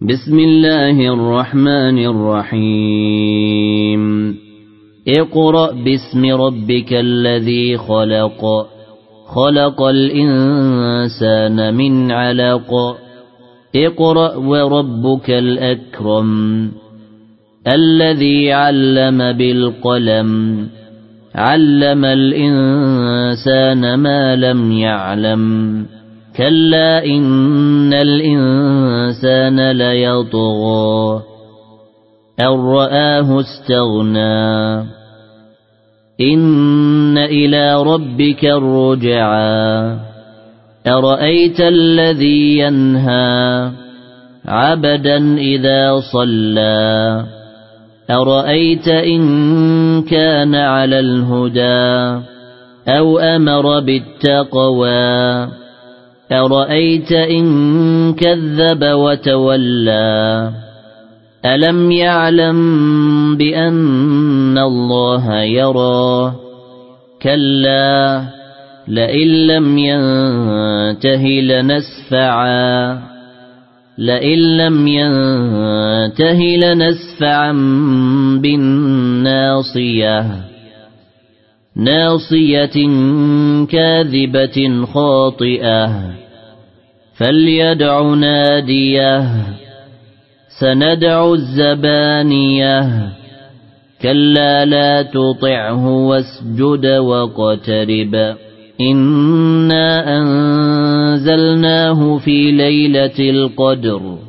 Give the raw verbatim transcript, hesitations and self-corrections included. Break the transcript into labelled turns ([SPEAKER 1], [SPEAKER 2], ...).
[SPEAKER 1] بسم الله الرحمن الرحيم اقرأ باسم ربك الذي خلق خلق الإنسان من علق اقرأ وربك الأكرم الذي علم بالقلم علم الإنسان ما لم يعلم كلا إن الإنسان ليطغى أن رآه استغنى إن إلى ربك الرجعى أرأيت الذي ينهى عبدا إذا صلى أرأيت إن كان على الهدى أو أمر بالتقوى أرأيت إن كذب وتولى ألم يعلم بأن الله يرى كلا لئن لم ينته لنسفعا لئن لم ينته لنسفعا بالناصية ناصية كاذبة خاطئة فليدع ناديه سندع الزبانية كلا لا تطعه واسجد واقترب إنا أنزلناه في ليلة القدر